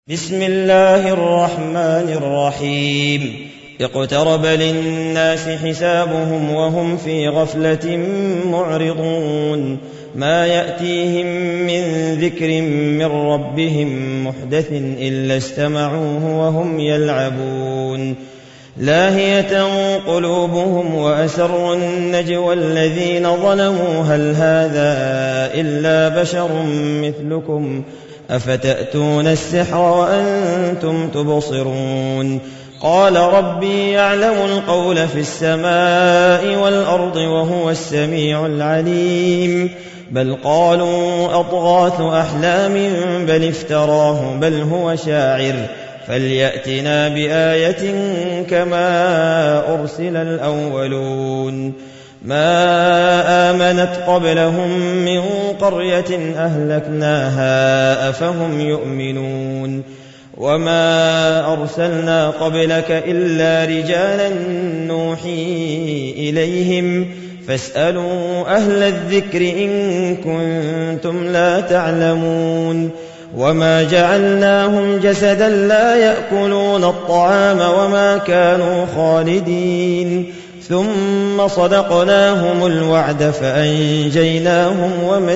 بسم الله الرحمن الرحيم اقترب للناس حسابهم وهم في غفلة معرضون ما يأتيهم من ذكر من ربهم محدث إلا استمعوه وهم يلعبون لاهية قلوبهم وأسروا النجوى الذين ظلموا هل هذا إلا بشر مثلكم أفتأتون السحر وأنتم تبصرون قال ربي يعلم القول في السماء والأرض وهو السميع العليم بل قالوا أضغاث أحلام بل افتراه بل هو شاعر فليأتنا بآية كما أرسل الأولون ما آمنت قبلهم من قرية أهلكناها أفهم يؤمنون وما أرسلنا قبلك إلا رجالا نوحي إليهم فاسألوا أهل الذكر إن كنتم لا تعلمون وما جعلناهم جسدا لا يأكلون الطعام وما كانوا خالدين ثم صدقناهم الوعد فأنجيناهم ومن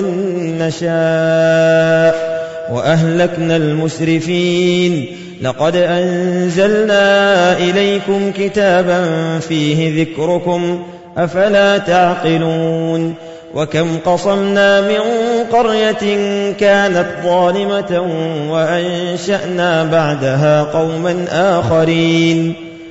نشاء وأهلكنا المسرفين لقد أنزلنا إليكم كتابا فيه ذكركم أفلا تعقلون وكم قصمنا من قرية كانت ظالمة وأنشأنا بعدها قوما آخرين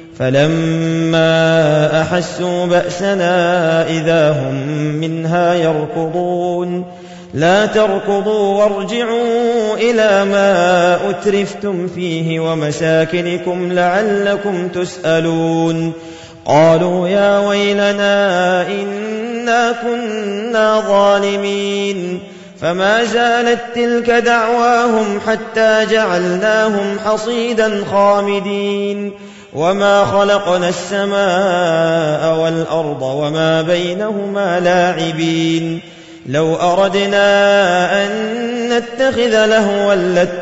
فلما أحسوا بأسنا إذا هم منها يركضون لا تركضوا وارجعوا إلى ما أترفتم فيه ومساكنكم لعلكم تسألون قالوا يا ويلنا إنا كنا ظالمين فما زالت تلك دعواهم حتى جعلناهم حصيدا خامدين وما خلقنا السماء والأرض وما بينهما لاعبين لو أردنا أن نتخذ لهوا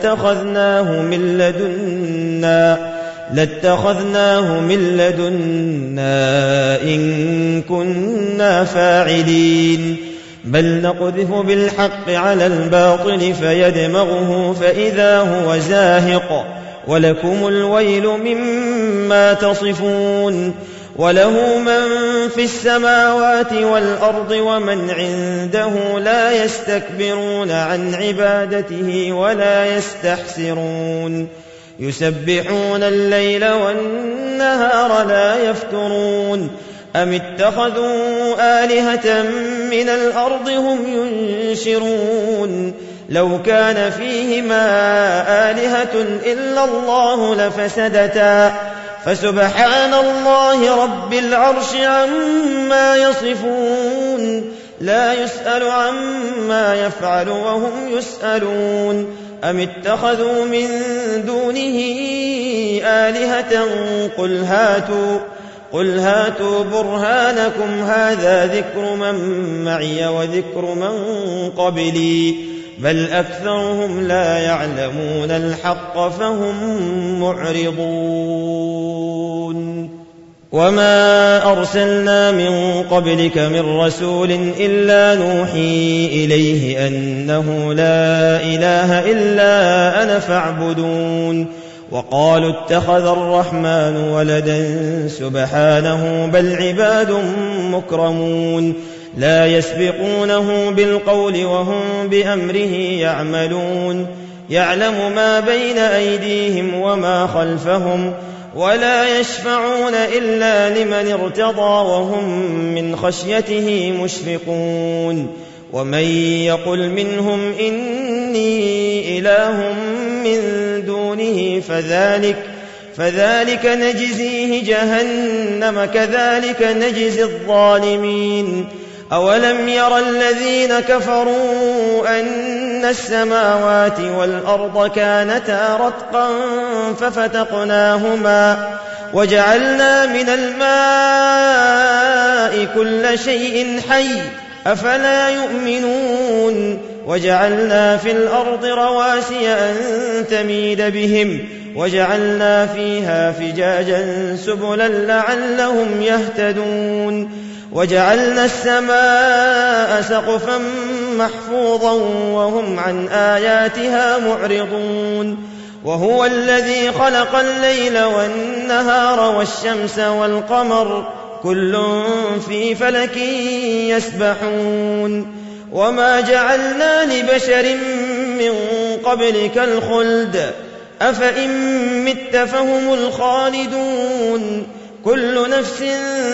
لاتخذناه من لدنا إن كنا فاعلين بل نقذف بالحق على الباطل فيدمغه فإذا هو زاهق ولكم الويل مما تصفون وله من في السماوات والأرض ومن عنده لا يستكبرون عن عبادته ولا يستحسرون يسبحون الليل والنهار لا يفترون أم اتخذوا آلهة من الأرض هم ينشرون لو كان فيهما آلهة إلا الله لفسدتا فسبحان الله رب العرش عما يصفون لا يسأل عما يفعل وهم يسألون أم اتخذوا من دونه آلهة قل هاتوا برهانكم هذا ذكر من معي وذكر من قبلي بل أكثرهم لا يعلمون الحق فهم معرضون وما أرسلنا من قبلك من رسول إلا نوحي إليه أنه لا إله إلا أنا فاعبدون وقالوا اتخذ الرحمن ولدا سبحانه بل عباد مكرمون لا يسبقونه بالقول وهم بأمره يعملون يعلم ما بين أيديهم وما خلفهم ولا يشفعون إلا لمن ارتضى وهم من خشيته مشفقون ومن يقل منهم إني إله من دونه فذلك نجزيه جهنم كذلك نجزي الظالمين أولم ير الذين كفروا أن السماوات والأرض كانتا رتقا ففتقناهما وجعلنا من الماء كل شيء حي أفلا يؤمنون وجعلنا في الأرض رواسي أن تميد بهم وجعلنا فيها فجاجا سبلا لعلهم يهتدون وجعلنا السماء سقفا محفوظا وهم عن آياتها معرضون وهو الذي خلق الليل والنهار والشمس والقمر كل في فلك يسبحون وما جعلنا لبشر من قبلك الخلد أفإن مت فهم الخالدون كل نفس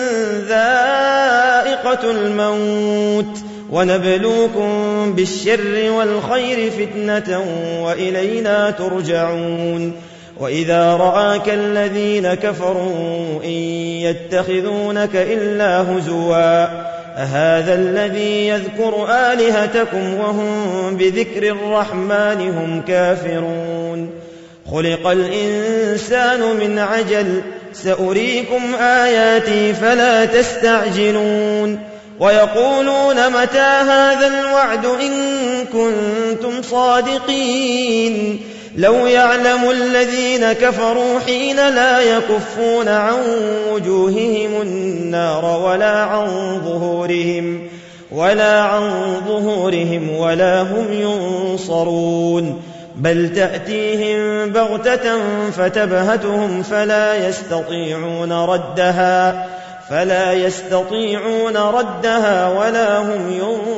ذائقة الموت ونبلوكم بالشر والخير فتنة وإلينا ترجعون وإذا رآك الذين كفروا إن يتخذونك إلا هزوا أهذا الذي يذكر آلهتكم وهم بذكر الرحمن هم كافرون خلق الإنسان من عجل سأريكم آياتي فلا تستعجلون ويقولون متى هذا الوعد إن كنتم صادقين لو يعلم الذين كفروا حين لا يكفون عن وجوههم النار ولا عن ظهورهم ولا هم ينصرون بل تأتيهم بغتة فتبهتهم فلا يستطيعون ردها ولا هم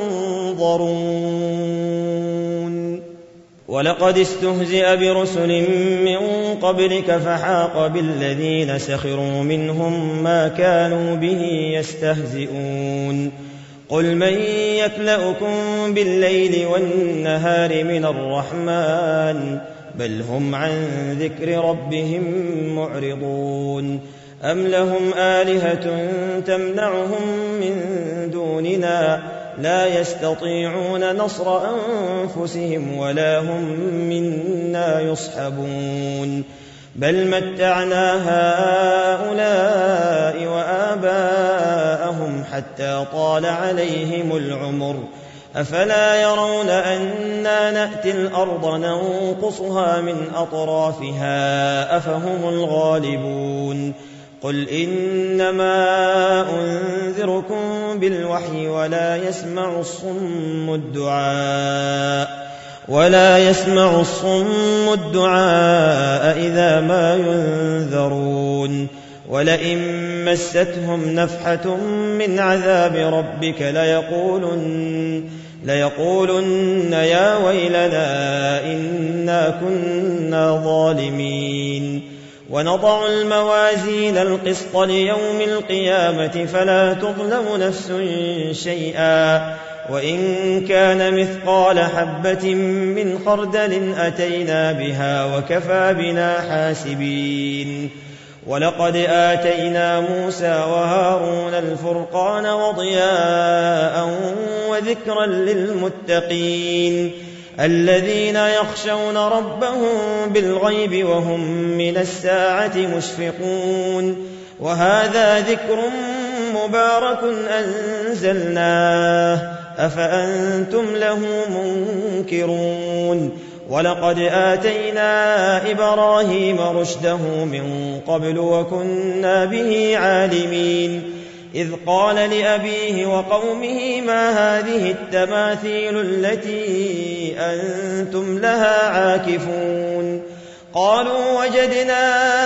ينظرون ولقد استهزئ برسل من قبلك فحاق بالذين سخروا منهم ما كانوا به يستهزئون قل من يكلؤكم بالليل والنهار من الرحمن بل هم عن ذكر ربهم معرضون أم لهم آلهة تمنعهم من دوننا لا يستطيعون نصر أنفسهم ولا هم منا يصحبون بل متعنا هؤلاء وآباءهم حتى طال عليهم العمر أفلا يرون أنا نأتي الأرض ننقصها من أطرافها أفهم الغالبون قل إنما أنذركم بالوحي ولا يسمع الصم الدعاء إذا ما ينذرون ولئن مستهم نفحة من عذاب ربك ليقولن يا ويلنا إنا كنا ظالمين ونضع الموازين القسط ليوم القيامة فلا تظلم نفس شيئا وإن كان مثقال حبة من خردل أتينا بها وكفى بنا حاسبين ولقد آتينا موسى وهارون الفرقان وضياء وذكرا للمتقين الذين يخشون ربهم بالغيب وهم من الساعة مشفقون وهذا ذكر مبارك أنزلناه أفأنتم له منكرون ولقد آتينا إبراهيم رشده من قبل وكنا به عالمين إذ قال لأبيه وقومه ما هذه التماثيل التي أنتم لها عاكفون قالوا وجدنا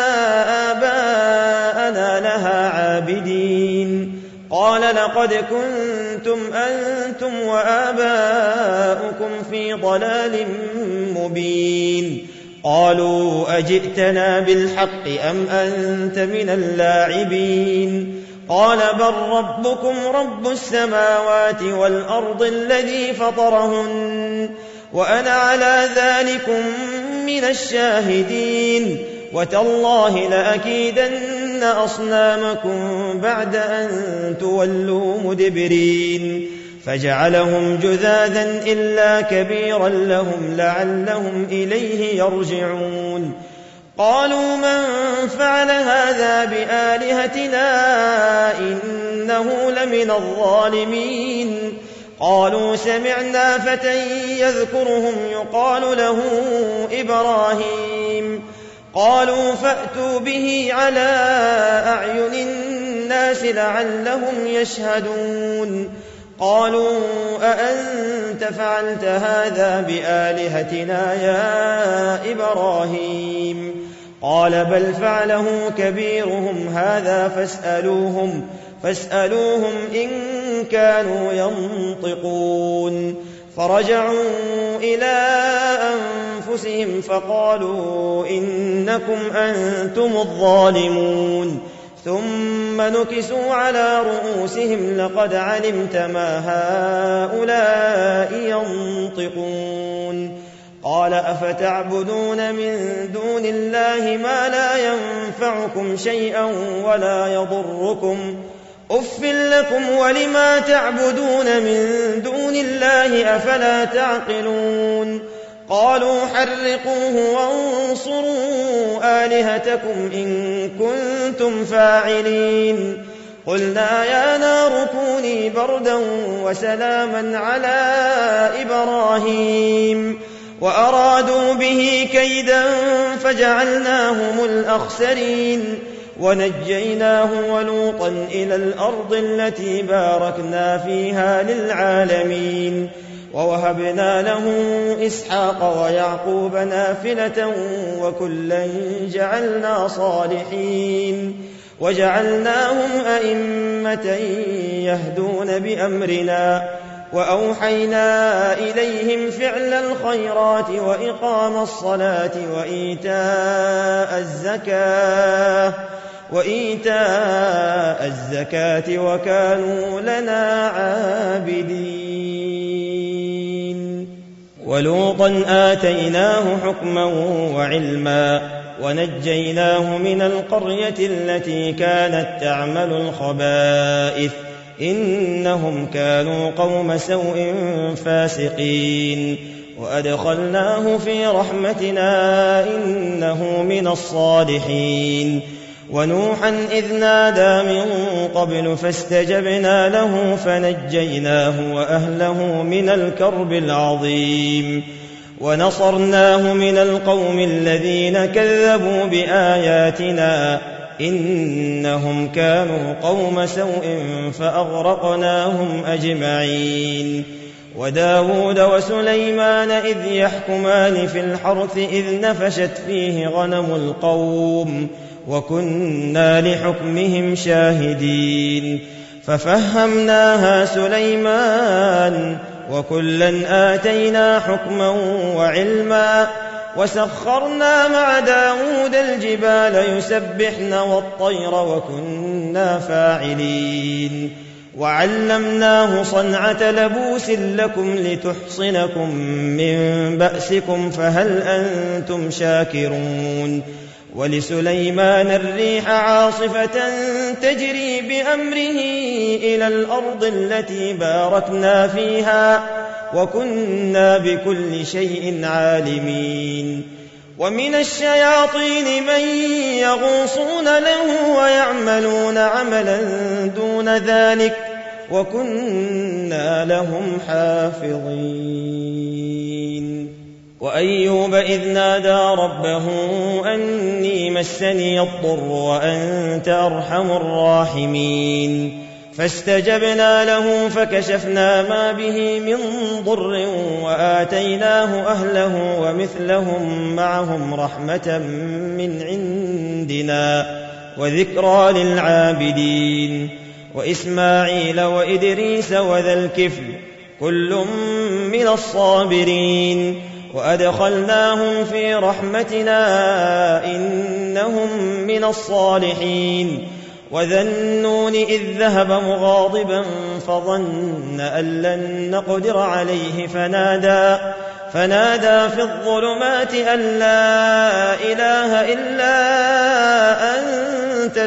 آباءنا لها عابدين قال لقد كنتم أنتم وآباؤكم في ضلال مبين قالوا أجئتنا بالحق أم أنت من اللاعبين قال بل ربكم رب السماوات والأرض الذي فطرهن وأنا على ذلكم من الشاهدين وتالله لأكيدن أصنامكم بعد أن تولوا مدبرين فجعلهم جذاذا إلا كبيرا لهم لعلهم إليه يرجعون قالوا من فعل هذا بآلهتنا إنه لمن الظالمين قالوا سمعنا فتى يذكرهم يقال له إبراهيم. قالوا فأتوا به على أعين الناس لعلهم يشهدون. قالوا أأنت فعلت هذا بآلهتنا يا إبراهيم؟ قال بل فعله كبيرهم هذا فاسألوهم إن كانوا ينطقون. فرجعوا إلى أنفسهم فقالوا إنكم أنتم الظالمون. ثم نكسوا على رؤوسهم لقد علمت ما هؤلاء ينطقون. قال أفتعبدون من دون الله ما لا ينفعكم شيئا ولا يضركم أف لكم ولما تعبدون من دون الله أفلا تعقلون. قالوا حرقوه وانصروا آلهتكم إن كنتم فاعلين. قلنا يا نار كوني بردا وسلاما على إبراهيم وأرادوا به كيدا فجعلناهم الأخسرين. ونجيناه ولوطا إلى الأرض التي باركنا فيها للعالمين. ووهبنا له إسحاق ويعقوب نافلة وكلا جعلنا صالحين وجعلناهم أئمة يهدون بأمرنا. وأوحينا إليهم فعل الخيرات وإقام الصلاة وإيتاء الزكاة وكانوا لنا عابدين. ولوطا آتيناه حكما وعلما ونجيناه من القرية التي كانت تعمل الخبائث إنهم كانوا قوم سوء فاسقين. وأدخلناه في رحمتنا إنه من الصالحين. ونوحا إذ نادى من قبل فاستجبنا له فنجيناه وأهله من الكرب العظيم. ونصرناه من القوم الذين كذبوا بآياتنا إنهم كانوا قوم سوء فأغرقناهم أجمعين. وداود وسليمان إذ يحكمان في الحرث إذ نفشت فيه غنم القوم وكنا لحكمهم شاهدين. ففهمناها سليمان وكلا آتينا حكما وعلما. وسخرنا مع داود الجبال يسبحن والطير وكنا فاعلين. وعلمناه صنعة لبوس لكم لتحصنكم من بأسكم فهل أنتم شاكرون. ولسليمان الريح عاصفة تجري بأمره إلى الأرض التي باركنا فيها وكنا بكل شيء عالمين. ومن الشياطين من يغوصون له ويعملون عملا دون ذلك وكنا لهم حافظين. وأيوب إذ نادى ربه أني مسني الضر وأنت أرحم الراحمين. فاستجبنا له فكشفنا ما به من ضر وآتيناه أهله ومثلهم معهم رحمة من عندنا وذكرى للعابدين. وإسماعيل وإدريس وذا الكفل كل من الصابرين. وأدخلناهم في رحمتنا إنهم من الصالحين. وذا النون إذ ذهب مغاضبا فظن أن لن نقدر عليه فنادى في الظلمات أن لا إله إلا أنت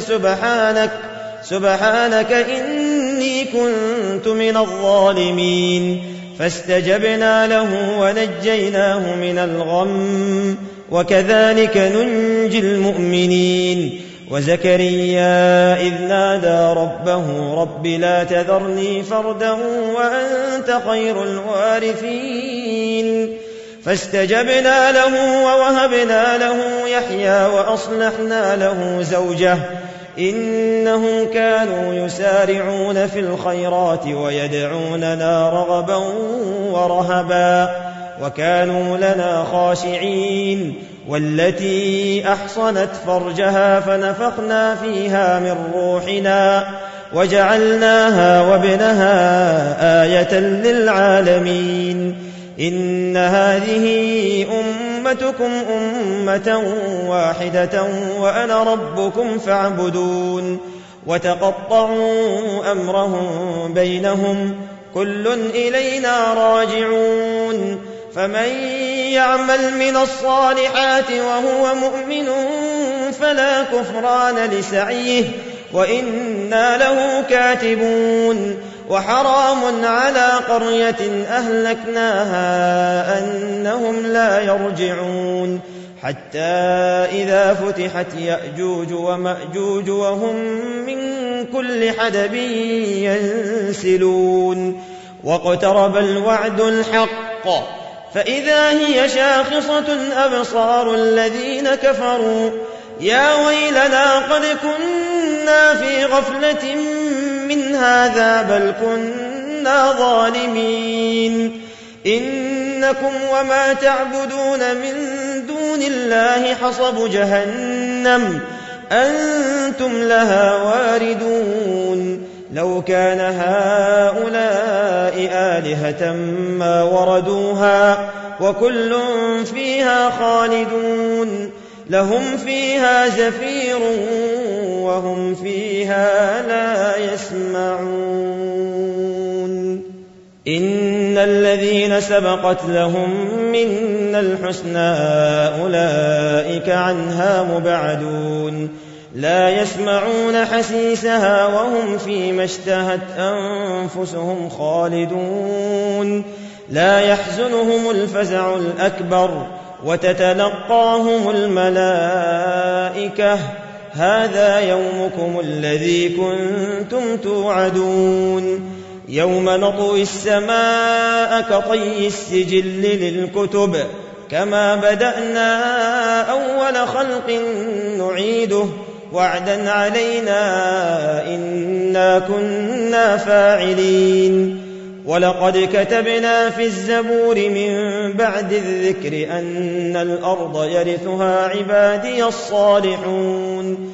سبحانك إني كنت من الظالمين. فاستجبنا له ونجيناه من الغم وكذلك ننجي المؤمنين. وزكريا إذ نادى ربه رب لا تذرني فردا وأنت خير الوارثين فاستجبنا له ووهبنا له يحيى وأصلحنا له زوجه إنهم كانوا يسارعون في الخيرات ويدعوننا رغبا ورهبا وكانوا لنا خاشعين والتي أحصنت فرجها فنفخنا فيها من روحنا وجعلناها وابنها آية للعالمين إن هذه أمتكم أمة واحدة وأنا ربكم فاعبدون وتقطعوا أمرهم بينهم كل إلينا راجعون فمن يعمل من الصالحات وهو مؤمن فلا كفران لسعيه وإنا له كاتبون وحرام على قرية أهلكناها أنهم لا يرجعون حتى إذا فتحت يأجوج ومأجوج وهم من كل حدب ينسلون واقترب الوعد الحق فإذا هي شاخصة أبصار الذين كفروا يا ويلنا قد كنا في غفلة من هذا بل كنا ظالمين إنكم وما تعبدون من دون الله حصب جهنم أنتم لها واردون لو كان هؤلاء آلهة ما وردوها وكل فيها خالدون لهم فيها زفير وهم فيها لا يسمعون إن الذين سبقت لهم منا الحسنى أولئك عنها مبعدون لا يسمعون حسيسها وهم فيما اشتهت أنفسهم خالدون لا يحزنهم الفزع الأكبر وتتلقاهم الملائكة هذا يومكم الذي كنتم توعدون يوم نطوي السماء كطي السجل للكتب كما بدأنا أول خلق نعيده وعدا علينا إنا كنا فاعلين ولقد كتبنا في الزبور من بعد الذكر أن الأرض يرثها عبادي الصالحون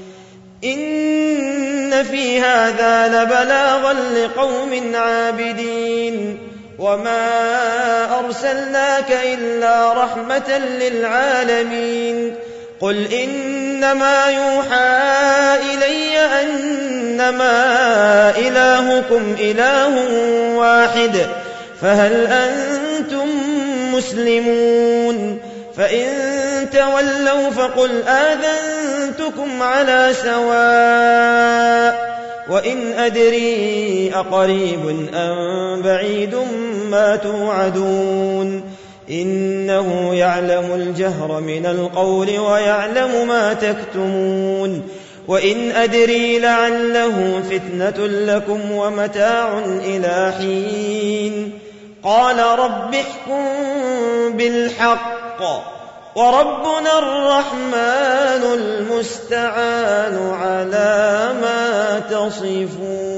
إن في هذا لبلاغا لقوم عابدين وما أرسلناك إلا رحمة للعالمين قل إنما يوحى إلي أنما إلهكم إله واحد فهل أنتم مسلمون فإن تولوا فقل آذنتكم على سواء وإن أدري أقريب أم بعيد ما توعدون إنه يعلم الجهر من القول ويعلم ما تكتمون وإن أدري لعله فتنة لكم ومتاع إلى حين قال رب احكم بالحق وربنا الرحمن المستعان على ما تصفون